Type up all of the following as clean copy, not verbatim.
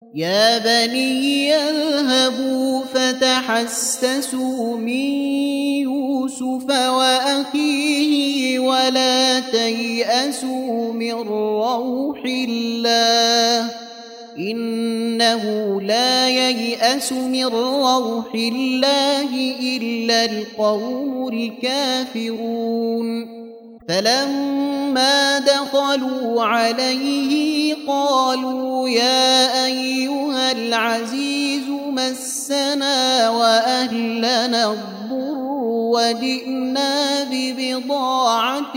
يا بني اذهبوا فتحسسوا من يوسف وأخيه ولا تيأسوا من روح الله إنه لا ييأس من روح الله إلا القوم الكافرون فلما دخلوا عليه قالوا يا أيها العزيز مسنا وأهلنا الضر وجئنا ببضاعة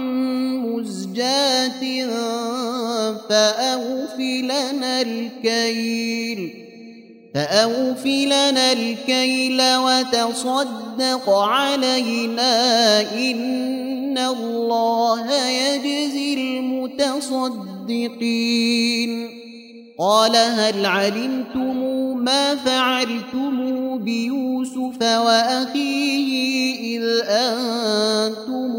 مزجاة فأوف لنا الكيل وتصدق علينا إن الله يجزي المتصدقين قال هل علمتم ما فعلتم بيوسف وأخيه إذ أنتم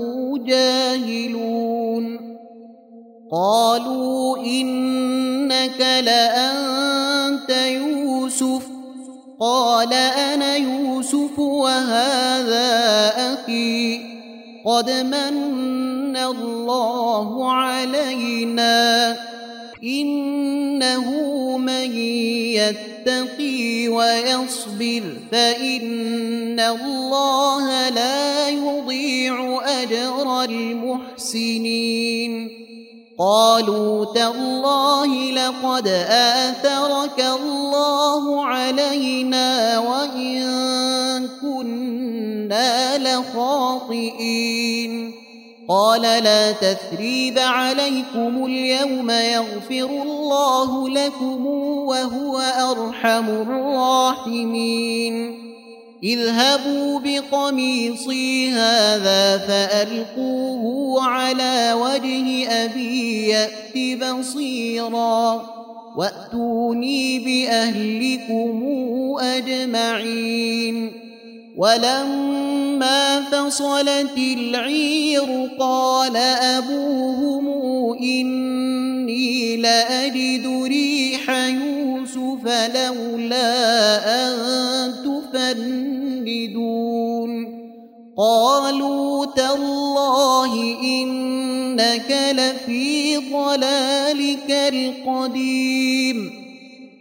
جاهلون قالوا إنك لأنت يوسف قال أنا يوسف وهذا أخي قد من الله علينا إنه من يتقي ويصبر فإن الله لا يضيع أجر المحسنين قالوا تالله لقد آثرك الله علينا وإن كنا لخاطئين قال لا تثريب عليكم اليوم يغفر الله لكم وهو أرحم الراحمين اذهبوا بقميصي هذا فألقوه على وجه أبي يأت بصيرا وأتوني بأهلكم أجمعين ولما فصلت العير قال أبوهم إني لأجد ريح يوسف لولا أن تفندون قالوا تالله إنك لفي ضلالك القديم